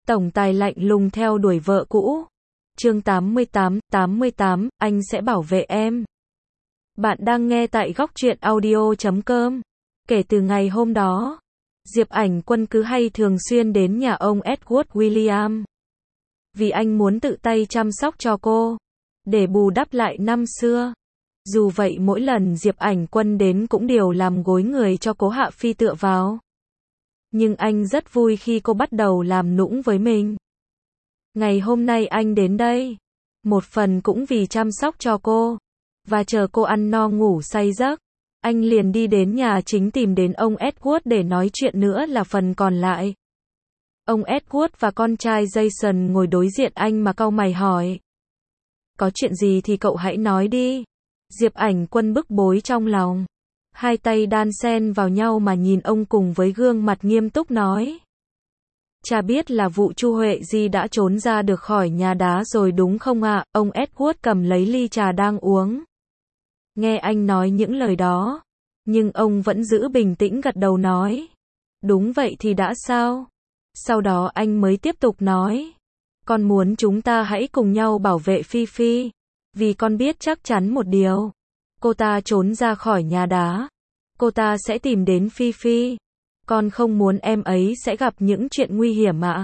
Tổng tài lạnh lùng theo đuổi vợ cũ. Chương 88, anh sẽ bảo vệ em. Bạn đang nghe tại góc truyện audio.com. Kể từ ngày hôm đó, Diệp Ảnh Quân cứ hay thường xuyên đến nhà ông Edward William. Vì anh muốn tự tay chăm sóc cho cô, để bù đắp lại năm xưa. Dù vậy mỗi lần Diệp Ảnh Quân đến cũng đều làm gối người cho Cố Hạ Phi tựa vào. Nhưng anh rất vui khi cô bắt đầu làm nũng với mình. Ngày hôm nay anh đến đây, một phần cũng vì chăm sóc cho cô, và chờ cô ăn no ngủ say giấc. Anh liền đi đến nhà chính tìm đến ông Edward để nói chuyện nữa là phần còn lại. Ông Edward và con trai Jason ngồi đối diện anh mà cau mày hỏi. Có chuyện gì thì cậu hãy nói đi. Diệp Ảnh Quân bức bối trong lòng. Hai tay đan xen vào nhau mà nhìn ông cùng với gương mặt nghiêm túc nói. Cha biết là vụ Chu Huệ Di đã trốn ra được khỏi nhà đá rồi đúng không ạ? Ông Edward cầm lấy ly trà đang uống. Nghe anh nói những lời đó, nhưng ông vẫn giữ bình tĩnh gật đầu nói. Đúng vậy thì đã sao? Sau đó anh mới tiếp tục nói. Con muốn chúng ta hãy cùng nhau bảo vệ Phi Phi. Vì con biết chắc chắn một điều. Cô ta trốn ra khỏi nhà đá. Cô ta sẽ tìm đến Phi Phi. Con không muốn em ấy sẽ gặp những chuyện nguy hiểm ạ.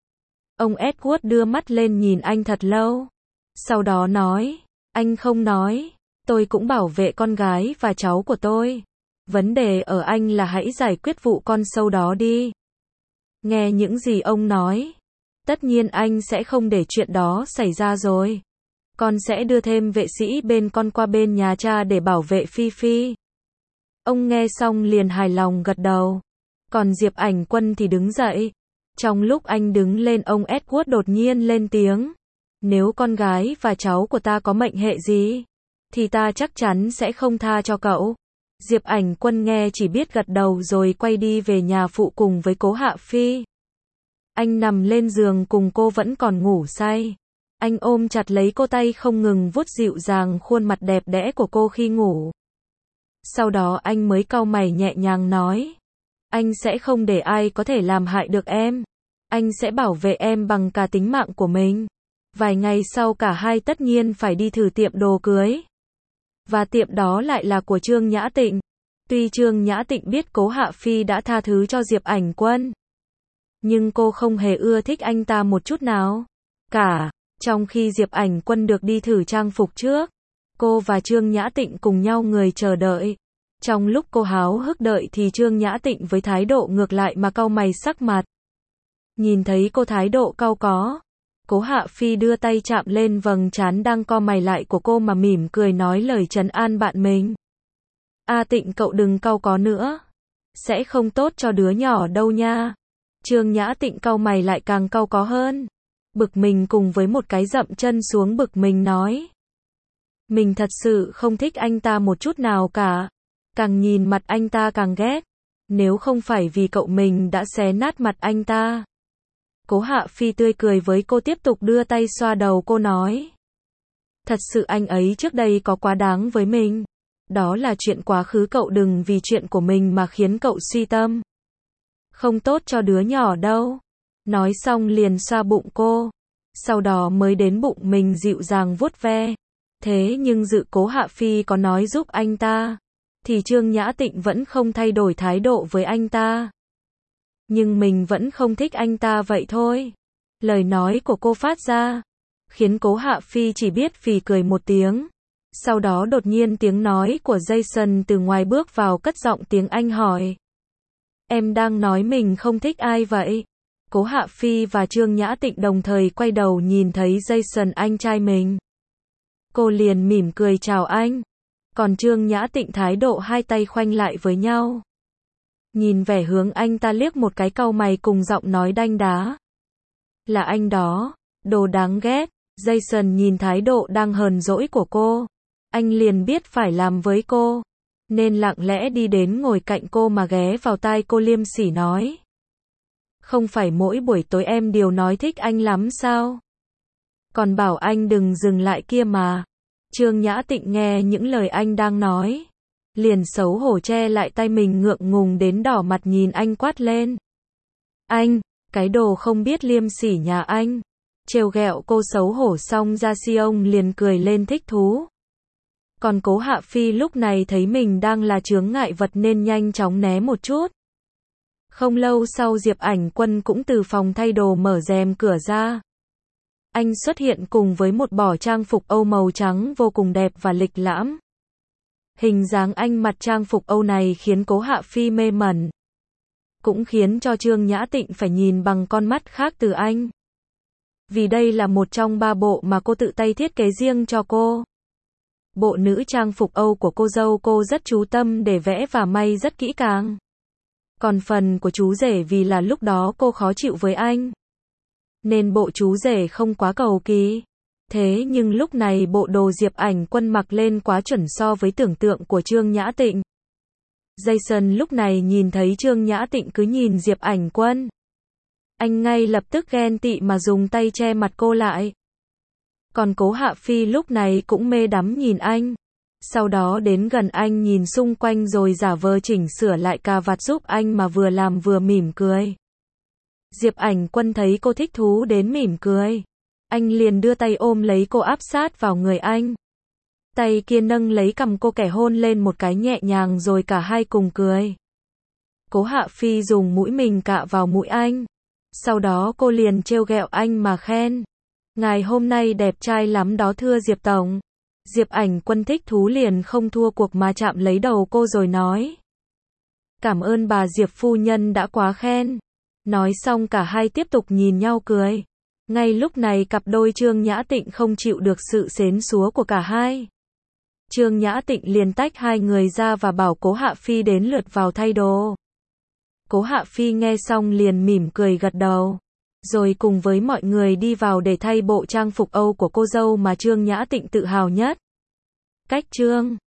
Ông Edward đưa mắt lên nhìn anh thật lâu. Sau đó nói. Anh không nói. Tôi cũng bảo vệ con gái và cháu của tôi. Vấn đề ở anh là hãy giải quyết vụ con sâu đó đi. Nghe những gì ông nói. Tất nhiên anh sẽ không để chuyện đó xảy ra rồi. Con sẽ đưa thêm vệ sĩ bên con qua bên nhà cha để bảo vệ Phi Phi. Ông nghe xong liền hài lòng gật đầu. Còn Diệp Ảnh Quân thì đứng dậy. Trong lúc anh đứng lên ông Edward đột nhiên lên tiếng. Nếu con gái và cháu của ta có mệnh hệ gì, thì ta chắc chắn sẽ không tha cho cậu. Diệp Ảnh Quân nghe chỉ biết gật đầu rồi quay đi về nhà phụ cùng với Cố Hạ Phi. Anh nằm lên giường cùng cô vẫn còn ngủ say. Anh ôm chặt lấy cô tay không ngừng vuốt dịu dàng khuôn mặt đẹp đẽ của cô khi ngủ. Sau đó anh mới cau mày nhẹ nhàng nói. Anh sẽ không để ai có thể làm hại được em. Anh sẽ bảo vệ em bằng cả tính mạng của mình. Vài ngày sau cả hai tất nhiên phải đi thử tiệm đồ cưới. Và tiệm đó lại là của Trương Nhã Tịnh. Tuy Trương Nhã Tịnh biết Cố Hạ Phi đã tha thứ cho Diệp Ảnh Quân, nhưng cô không hề ưa thích anh ta một chút nào cả. Trong khi Diệp Ảnh Quân được đi thử trang phục trước, cô và Trương Nhã Tịnh cùng nhau người chờ đợi. Trong lúc cô háo hức đợi thì Trương Nhã Tịnh với thái độ ngược lại mà cau mày sắc mặt. Nhìn thấy cô thái độ cau có, Cố Hạ Phi đưa tay chạm lên vầng trán đang co mày lại của cô mà mỉm cười nói lời trấn an bạn mình. A Tịnh cậu đừng cau có nữa. Sẽ không tốt cho đứa nhỏ đâu nha. Trương Nhã Tịnh cau mày lại càng cau có hơn. Bực mình cùng với một cái dậm chân xuống bực mình nói. Mình thật sự không thích anh ta một chút nào cả. Càng nhìn mặt anh ta càng ghét. Nếu không phải vì cậu mình đã xé nát mặt anh ta. Cố Hạ Phi tươi cười với cô tiếp tục đưa tay xoa đầu cô nói. Thật sự anh ấy trước đây có quá đáng với mình. Đó là chuyện quá khứ cậu đừng vì chuyện của mình mà khiến cậu suy tâm. Không tốt cho đứa nhỏ đâu. Nói xong liền xoa bụng cô. Sau đó mới đến bụng mình dịu dàng vuốt ve. Thế nhưng dự Cố Hạ Phi có nói giúp anh ta, thì Trương Nhã Tịnh vẫn không thay đổi thái độ với anh ta. Nhưng mình vẫn không thích anh ta vậy thôi. Lời nói của cô phát ra, khiến Cố Hạ Phi chỉ biết phì cười một tiếng. Sau đó đột nhiên tiếng nói của Jason từ ngoài bước vào cất giọng tiếng Anh hỏi. Em đang nói mình không thích ai vậy? Cố Hạ Phi và Trương Nhã Tịnh đồng thời quay đầu nhìn thấy Jason anh trai mình. Cô liền mỉm cười chào anh. Còn Trương Nhã Tịnh thái độ hai tay khoanh lại với nhau. Nhìn vẻ hướng anh ta liếc một cái cau mày cùng giọng nói đanh đá. Là anh đó, đồ đáng ghét. Jason nhìn thái độ đang hờn dỗi của cô. Anh liền biết phải làm với cô. Nên lặng lẽ đi đến ngồi cạnh cô mà ghé vào tai cô liêm sỉ nói. Không phải mỗi buổi tối em đều nói thích anh lắm sao? Còn bảo anh đừng dừng lại kia mà. Trương Nhã Tịnh nghe những lời anh đang nói. Liền xấu hổ che lại tay mình ngượng ngùng đến đỏ mặt nhìn anh quát lên. Anh, Cái đồ không biết liêm sỉ nhà anh. Trêu ghẹo cô xấu hổ xong Gia Si liền cười lên thích thú. Còn Cố Hạ Phi lúc này thấy mình đang là chướng ngại vật nên nhanh chóng né một chút. Không lâu sau Diệp Ảnh Quân cũng từ phòng thay đồ mở rèm cửa ra. Anh xuất hiện cùng với một bộ trang phục Âu màu trắng vô cùng đẹp và lịch lãm. Hình dáng anh mặc trang phục Âu này khiến Cố Hạ Phi mê mẩn. Cũng khiến cho Trương Nhã Tịnh phải nhìn bằng con mắt khác từ anh. Vì đây là một trong 3 bộ mà cô tự tay thiết kế riêng cho cô. Bộ nữ trang phục Âu của cô dâu cô rất chú tâm để vẽ và may rất kỹ càng. Còn phần của chú rể vì là lúc đó cô khó chịu với anh, nên bộ chú rể không quá cầu kỳ. Thế nhưng lúc này bộ đồ Diệp Ảnh Quân mặc lên quá chuẩn so với tưởng tượng của Trương Nhã Tịnh. Jason lúc này nhìn thấy Trương Nhã Tịnh cứ nhìn Diệp Ảnh Quân. Anh ngay lập tức ghen tị mà dùng tay che mặt cô lại. Còn Cố Hạ Phi lúc này cũng mê đắm nhìn anh. Sau đó đến gần anh nhìn xung quanh rồi giả vờ chỉnh sửa lại cà vạt giúp anh mà vừa làm vừa mỉm cười. Diệp Ảnh Quân thấy cô thích thú đến mỉm cười. Anh liền đưa tay ôm lấy cô áp sát vào người anh. Tay kia nâng lấy cằm cô kẻ hôn lên một cái nhẹ nhàng rồi cả hai cùng cười. Cố Hạ Phi dùng mũi mình cạ vào mũi anh. Sau đó cô liền trêu ghẹo anh mà khen. Ngài hôm nay đẹp trai lắm đó thưa Diệp Tổng. Diệp Ảnh Quân thích thú liền không thua cuộc mà chạm lấy đầu cô rồi nói. Cảm ơn bà Diệp phu nhân đã quá khen. Nói xong cả hai tiếp tục nhìn nhau cười. Ngay lúc này cặp đôi Trương Nhã Tịnh không chịu được sự xến xúa của cả hai. Trương Nhã Tịnh liền tách hai người ra và bảo Cố Hạ Phi đến lượt vào thay đồ. Cố Hạ Phi nghe xong liền mỉm cười gật đầu. Rồi cùng với mọi người đi vào để thay bộ trang phục Âu của cô dâu mà Trương Nhã Tịnh tự hào nhất. Cách Trương